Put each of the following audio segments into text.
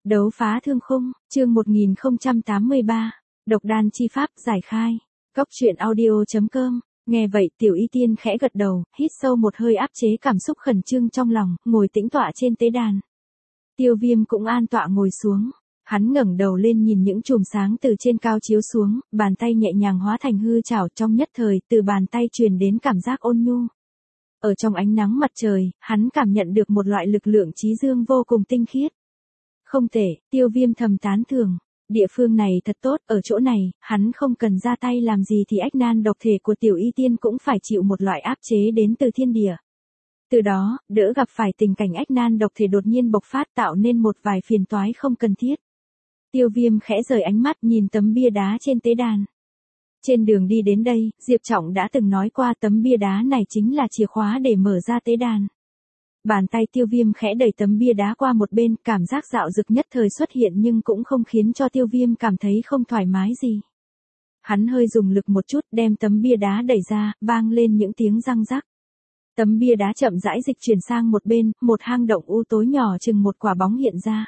Đấu phá thương khung, chương 1083, độc đan chi pháp giải khai. Cốc truyện audio.com. Nghe vậy Tiểu Y Tiên khẽ gật đầu, hít sâu một hơi áp chế cảm xúc khẩn trương trong lòng, ngồi tĩnh tọa trên tế đàn. Tiêu Viêm cũng an tọa ngồi xuống. Hắn ngẩng đầu lên nhìn những chùm sáng từ trên cao chiếu xuống, bàn tay nhẹ nhàng hóa thành hư trảo, trong nhất thời, từ bàn tay truyền đến cảm giác ôn nhu. Ở trong ánh nắng mặt trời, hắn cảm nhận được một loại lực lượng chí dương vô cùng tinh khiết. Không tệ, Tiêu Viêm thầm tán thưởng. Địa phương này thật tốt, ở chỗ này, hắn không cần ra tay làm gì thì ách nan độc thể của Tiểu Y Tiên cũng phải chịu một loại áp chế đến từ thiên địa. Từ đó, đỡ gặp phải tình cảnh ách nan độc thể đột nhiên bộc phát tạo nên một vài phiền toái không cần thiết. Tiêu Viêm khẽ rời ánh mắt nhìn tấm bia đá trên tế đàn. Trên đường đi đến đây, Diệp Trọng đã từng nói qua tấm bia đá này chính là chìa khóa để mở ra tế đàn. Bàn tay Tiêu Viêm khẽ đẩy tấm bia đá qua một bên, cảm giác dạo dực nhất thời xuất hiện nhưng cũng không khiến cho Tiêu Viêm cảm thấy không thoải mái gì. Hắn hơi dùng lực một chút đem tấm bia đá đẩy ra, vang lên những tiếng răng rắc. Tấm bia đá chậm rãi dịch chuyển sang một bên, một hang động u tối nhỏ chừng một quả bóng hiện ra.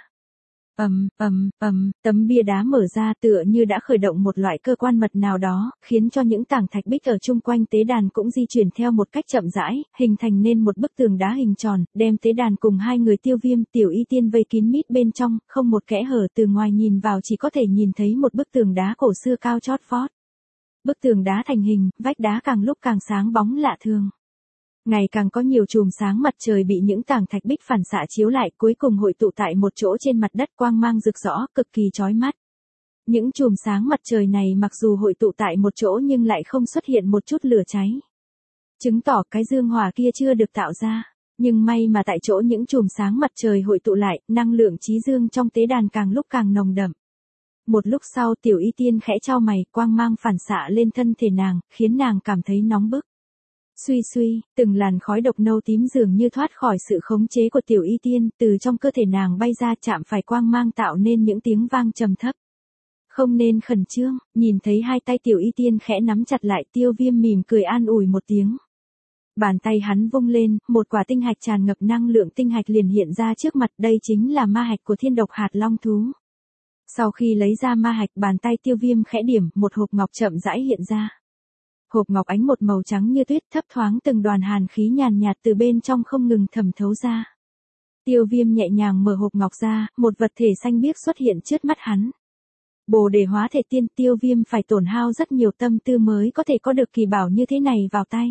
Tấm bia đá mở ra tựa như đã khởi động một loại cơ quan mật nào đó, khiến cho những tảng thạch bích ở chung quanh tế đàn cũng di chuyển theo một cách chậm rãi, hình thành nên một bức tường đá hình tròn, đem tế đàn cùng hai người Tiêu Viêm, Tiểu Y Tiên vây kín mít bên trong, không một kẽ hở, từ ngoài nhìn vào chỉ có thể nhìn thấy một bức tường đá cổ xưa cao chót vót. Bức tường đá thành hình, vách đá càng lúc càng sáng bóng lạ thường. Ngày càng có nhiều chùm sáng mặt trời bị những tảng thạch bích phản xạ chiếu lại, cuối cùng hội tụ tại một chỗ trên mặt đất, quang mang rực rỡ, cực kỳ chói mắt. Những chùm sáng mặt trời này mặc dù hội tụ tại một chỗ nhưng lại không xuất hiện một chút lửa cháy. Chứng tỏ cái dương hỏa kia chưa được tạo ra. Nhưng may mà tại chỗ những chùm sáng mặt trời hội tụ lại, năng lượng chí dương trong tế đàn càng lúc càng nồng đậm. Một lúc sau Tiểu Y Tiên khẽ chau mày, quang mang phản xạ lên thân thể nàng, khiến nàng cảm thấy nóng bức. Suy, từng làn khói độc nâu tím dường như thoát khỏi sự khống chế của Tiểu Y Tiên, từ trong cơ thể nàng bay ra, chạm phải quang mang tạo nên những tiếng vang trầm thấp. Không nên khẩn trương, nhìn thấy hai tay Tiểu Y Tiên khẽ nắm chặt lại, Tiêu Viêm mỉm cười an ủi một tiếng. Bàn tay hắn vung lên, một quả tinh hạch tràn ngập năng lượng tinh hạch liền hiện ra trước mặt, đây chính là ma hạch của Thiên Độc Hạt Long thú. Sau khi lấy ra ma hạch, bàn tay Tiêu Viêm khẽ điểm, một hộp ngọc chậm rãi hiện ra. Hộp ngọc ánh một màu trắng như tuyết, thấp thoáng từng đoàn hàn khí nhàn nhạt từ bên trong không ngừng thẩm thấu ra. Tiêu Viêm nhẹ nhàng mở hộp ngọc ra, một vật thể xanh biếc xuất hiện trước mắt hắn. Bồ đề hóa thể tiên. Tiêu Viêm phải tổn hao rất nhiều tâm tư mới có thể có được kỳ bảo như thế này vào tay.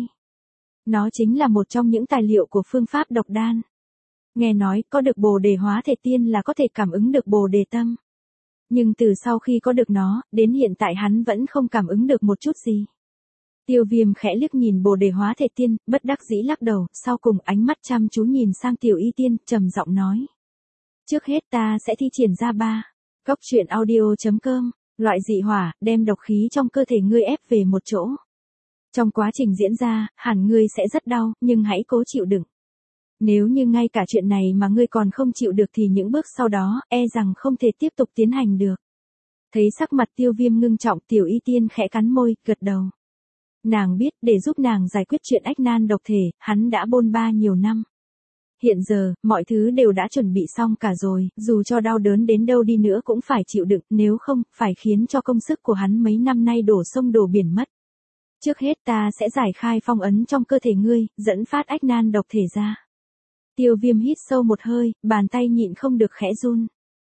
Nó chính là một trong những tài liệu của phương pháp độc đan. Nghe nói có được bồ đề hóa thể tiên là có thể cảm ứng được bồ đề tâm. Nhưng từ sau khi có được nó, đến hiện tại hắn vẫn không cảm ứng được một chút gì. Tiêu Viêm khẽ liếc nhìn bồ đề hóa thể tiên, bất đắc dĩ lắc đầu, sau cùng ánh mắt chăm chú nhìn sang Tiểu Y Tiên, trầm giọng nói. Trước hết ta sẽ thi triển ra Cốc truyện audio.com, loại dị hỏa, đem độc khí trong cơ thể ngươi ép về một chỗ. Trong quá trình diễn ra, hẳn ngươi sẽ rất đau, nhưng hãy cố chịu đựng. Nếu như ngay cả chuyện này mà ngươi còn không chịu được thì những bước sau đó, e rằng không thể tiếp tục tiến hành được. Thấy sắc mặt Tiêu Viêm ngưng trọng, Tiểu Y Tiên khẽ cắn môi, gật đầu. Nàng biết, để giúp nàng giải quyết chuyện ách nan độc thể, hắn đã bôn ba nhiều năm. Hiện giờ, mọi thứ đều đã chuẩn bị xong cả rồi, dù cho đau đớn đến đâu đi nữa cũng phải chịu đựng, nếu không, phải khiến cho công sức của hắn mấy năm nay đổ sông đổ biển mất. Trước hết ta sẽ giải khai phong ấn trong cơ thể ngươi, dẫn phát ách nan độc thể ra. Tiêu Viêm hít sâu một hơi, bàn tay nhịn không được khẽ run.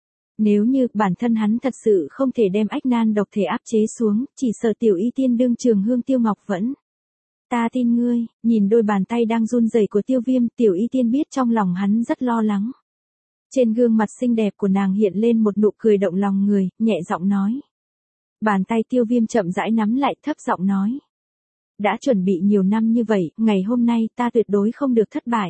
Nếu như bản thân hắn thật sự không thể đem ách nan độc thể áp chế xuống, chỉ sợ Tiểu Y Tiên đương trường hương tiêu ngọc vẫn. Ta tin ngươi. Nhìn đôi bàn tay đang run rẩy của Tiêu Viêm, Tiểu Y Tiên biết trong lòng hắn rất lo lắng. Trên gương mặt xinh đẹp của nàng hiện lên một nụ cười động lòng người, nhẹ giọng nói. Bàn tay Tiêu Viêm chậm rãi nắm lại, thấp giọng nói. Đã chuẩn bị nhiều năm như vậy, ngày hôm nay ta tuyệt đối không được thất bại.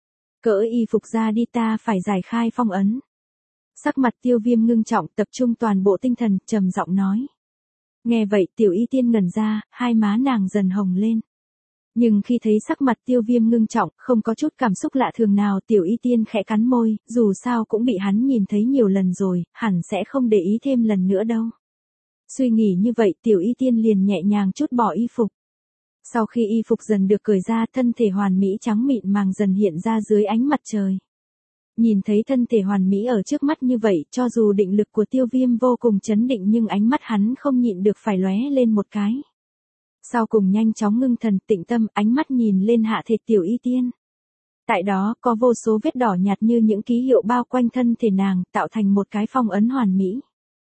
Cỡ y phục ra đi, ta phải giải khai phong ấn. Sắc mặt Tiêu Viêm ngưng trọng, tập trung toàn bộ tinh thần, trầm giọng nói. Nghe vậy Tiểu Y Tiên ngẩn ra, hai má nàng dần hồng lên. Nhưng khi thấy sắc mặt Tiêu Viêm ngưng trọng, không có chút cảm xúc lạ thường nào, Tiểu Y Tiên khẽ cắn môi, dù sao cũng bị hắn nhìn thấy nhiều lần rồi, hẳn sẽ không để ý thêm lần nữa đâu. Suy nghĩ như vậy, Tiểu Y Tiên liền nhẹ nhàng trút bỏ y phục. Sau khi y phục dần được cởi ra, thân thể hoàn mỹ trắng mịn màng dần hiện ra dưới ánh mặt trời. Nhìn thấy thân thể hoàn mỹ ở trước mắt như vậy, cho dù định lực của Tiêu Viêm vô cùng chấn định nhưng ánh mắt hắn không nhịn được phải lóe lên một cái. Sau cùng nhanh chóng ngưng thần tĩnh tâm, ánh mắt nhìn lên hạ thể Tiểu Y Tiên. Tại đó có vô số vết đỏ nhạt như những ký hiệu bao quanh thân thể nàng, tạo thành một cái phong ấn hoàn mỹ.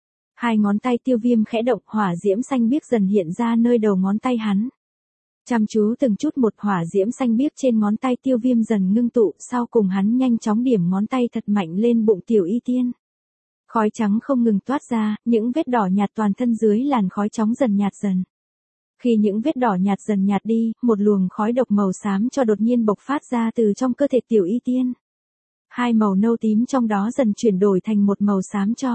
Hai ngón tay Tiêu Viêm khẽ động, hỏa diễm xanh biếc dần hiện ra nơi đầu ngón tay hắn. Chăm chú từng chút một, hỏa diễm xanh biếc trên ngón tay Tiêu Viêm dần ngưng tụ, sau cùng hắn nhanh chóng điểm ngón tay thật mạnh lên bụng Tiểu Y Tiên. Khói trắng không ngừng toát ra, những vết đỏ nhạt toàn thân dưới làn khói chóng dần nhạt dần. Khi những vết đỏ nhạt dần nhạt đi, một luồng khói độc màu xám cho đột nhiên bộc phát ra từ trong cơ thể Tiểu Y Tiên. Hai màu nâu tím trong đó dần chuyển đổi thành một màu xám cho.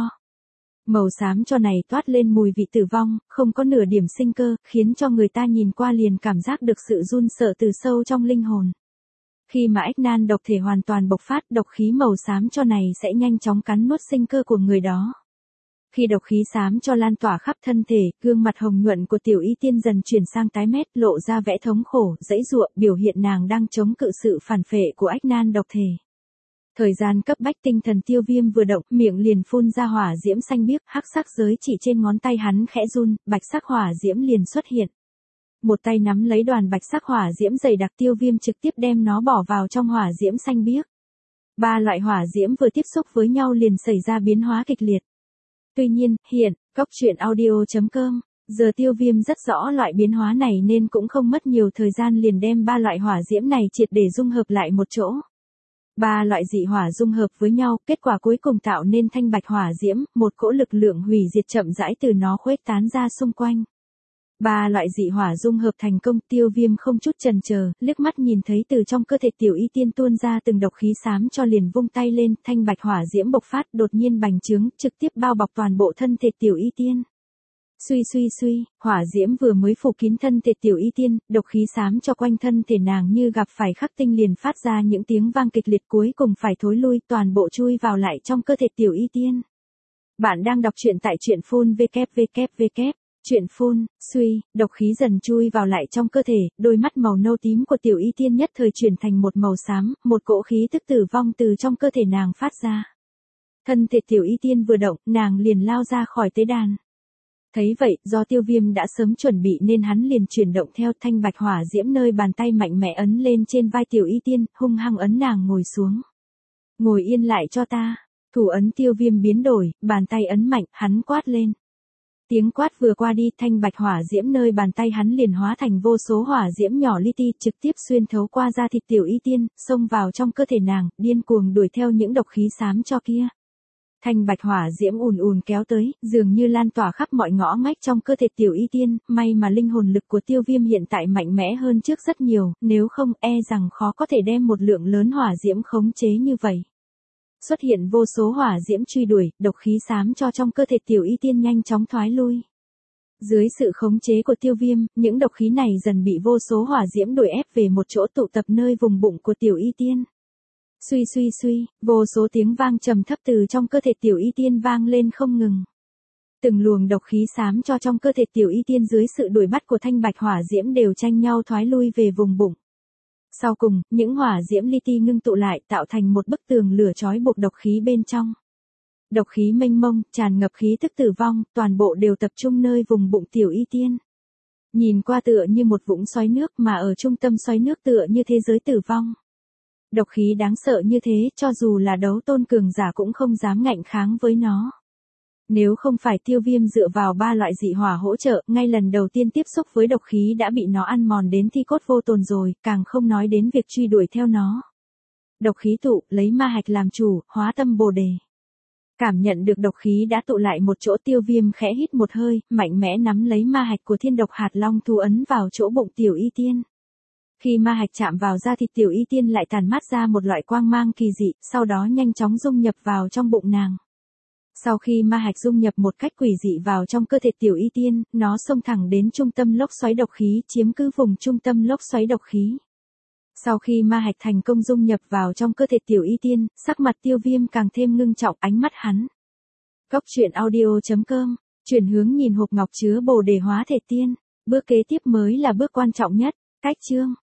Màu xám cho này toát lên mùi vị tử vong, không có nửa điểm sinh cơ, khiến cho người ta nhìn qua liền cảm giác được sự run sợ từ sâu trong linh hồn. Khi mà ách nan độc thể hoàn toàn bộc phát, độc khí màu xám cho này sẽ nhanh chóng cắn nuốt sinh cơ của người đó. Khi độc khí xám cho lan tỏa khắp thân thể, gương mặt hồng nhuận của Tiểu Y Tiên dần chuyển sang tái mét, lộ ra vẻ thống khổ, giãy giụa, biểu hiện nàng đang chống cự sự phản phệ của ách nan độc thể. Thời gian cấp bách, tinh thần Tiêu Viêm vừa động, miệng liền phun ra hỏa diễm xanh biếc, hắc sắc giới chỉ trên ngón tay hắn khẽ run, bạch sắc hỏa diễm liền xuất hiện. Một tay nắm lấy đoàn bạch sắc hỏa diễm dày đặc, Tiêu Viêm trực tiếp đem nó bỏ vào trong hỏa diễm xanh biếc. Ba loại hỏa diễm vừa tiếp xúc với nhau liền xảy ra biến hóa kịch liệt. Tuy nhiên, hiện, coctruyện.audio.com, giờ Tiêu Viêm rất rõ loại biến hóa này nên cũng không mất nhiều thời gian liền đem ba loại hỏa diễm này triệt để dung hợp lại một chỗ. Ba loại dị hỏa dung hợp với nhau, kết quả cuối cùng tạo nên thanh bạch hỏa diễm, một cỗ lực lượng hủy diệt chậm rãi từ nó khuếch tán ra xung quanh. Ba loại dị hỏa dung hợp thành công, Tiêu Viêm không chút chần chờ, liếc mắt nhìn thấy từ trong cơ thể Tiểu Y Tiên tuôn ra từng độc khí xám cho liền vung tay lên, thanh bạch hỏa diễm bộc phát, đột nhiên bành trướng, trực tiếp bao bọc toàn bộ thân thể Tiểu Y Tiên. Suy, hỏa diễm vừa mới phủ kín thân thể Tiểu Y Tiên, độc khí xám cho quanh thân thể nàng như gặp phải khắc tinh liền phát ra những tiếng vang kịch liệt, cuối cùng phải thối lui, toàn bộ chui vào lại trong cơ thể Tiểu Y Tiên. Bạn đang đọc truyện tại truyện phun www. Truyện phun, độc khí dần chui vào lại trong cơ thể, đôi mắt màu nâu tím của Tiểu Y Tiên nhất thời chuyển thành một màu xám, một cỗ khí tức tử vong từ trong cơ thể nàng phát ra. Thân thể Tiểu Y Tiên vừa động, nàng liền lao ra khỏi tế đàn. Thấy vậy, do Tiêu Viêm đã sớm chuẩn bị nên hắn liền chuyển động theo, thanh bạch hỏa diễm nơi bàn tay mạnh mẽ ấn lên trên vai Tiểu Y Tiên, hung hăng ấn nàng ngồi xuống. Ngồi yên lại cho ta. Thủ ấn Tiêu Viêm biến đổi, bàn tay ấn mạnh, hắn quát lên. Tiếng quát vừa qua đi, thanh bạch hỏa diễm nơi bàn tay hắn liền hóa thành vô số hỏa diễm nhỏ li ti, trực tiếp xuyên thấu qua da thịt Tiểu Y Tiên, xông vào trong cơ thể nàng, điên cuồng đuổi theo những độc khí xám cho kia. Thanh bạch hỏa diễm ùn ùn kéo tới, dường như lan tỏa khắp mọi ngõ ngách trong cơ thể Tiểu Y Tiên, may mà linh hồn lực của Tiêu Viêm hiện tại mạnh mẽ hơn trước rất nhiều, nếu không rằng khó có thể đem một lượng lớn hỏa diễm khống chế như vậy. Xuất hiện vô số hỏa diễm truy đuổi, độc khí xám cho trong cơ thể Tiểu Y Tiên nhanh chóng thoái lui. Dưới sự khống chế của Tiêu Viêm, những độc khí này dần bị vô số hỏa diễm đuổi ép về một chỗ tụ tập nơi vùng bụng của Tiểu Y Tiên. Suy, vô số tiếng vang trầm thấp từ trong cơ thể Tiểu Y Tiên vang lên không ngừng. Từng luồng độc khí xám cho trong cơ thể Tiểu Y Tiên dưới sự đuổi bắt của thanh bạch hỏa diễm đều tranh nhau thoái lui về vùng bụng. Sau cùng, những hỏa diễm li ti ngưng tụ lại tạo thành một bức tường lửa trói buộc độc khí bên trong. Độc khí mênh mông, tràn ngập khí tức tử vong, toàn bộ đều tập trung nơi vùng bụng Tiểu Y Tiên. Nhìn qua tựa như một vũng xoáy nước mà ở trung tâm xoáy nước tựa như thế giới tử vong. Độc khí đáng sợ như thế, cho dù là đấu tôn cường giả cũng không dám ngạnh kháng với nó. Nếu không phải Tiêu Viêm dựa vào ba loại dị hỏa hỗ trợ, ngay lần đầu tiên tiếp xúc với độc khí đã bị nó ăn mòn đến thi cốt vô tồn rồi, càng không nói đến việc truy đuổi theo nó. Độc khí tụ, lấy ma hạch làm chủ, hóa tâm bồ đề. Cảm nhận được độc khí đã tụ lại một chỗ, Tiêu Viêm khẽ hít một hơi, mạnh mẽ nắm lấy ma hạch của Thiên Độc Hạt Long thu ấn vào chỗ bụng Tiểu Y Tiên. Khi ma hạch chạm vào da thịt Tiểu Y Tiên lại tàn mát ra một loại quang mang kỳ dị, sau đó nhanh chóng dung nhập vào trong bụng nàng. Sau khi ma hạch dung nhập một cách quỷ dị vào trong cơ thể Tiểu Y Tiên, nó xông thẳng đến trung tâm lốc xoáy độc khí, chiếm cứ vùng trung tâm lốc xoáy độc khí. Sau khi ma hạch thành công dung nhập vào trong cơ thể Tiểu Y Tiên, sắc mặt Tiêu Viêm càng thêm ngưng trọng, ánh mắt hắn. Coctruyện.audio.com, chuyển hướng nhìn hộp ngọc chứa bồ đề hóa thể tiên. Bước kế tiếp mới là bước quan trọng nhất. Cách chương.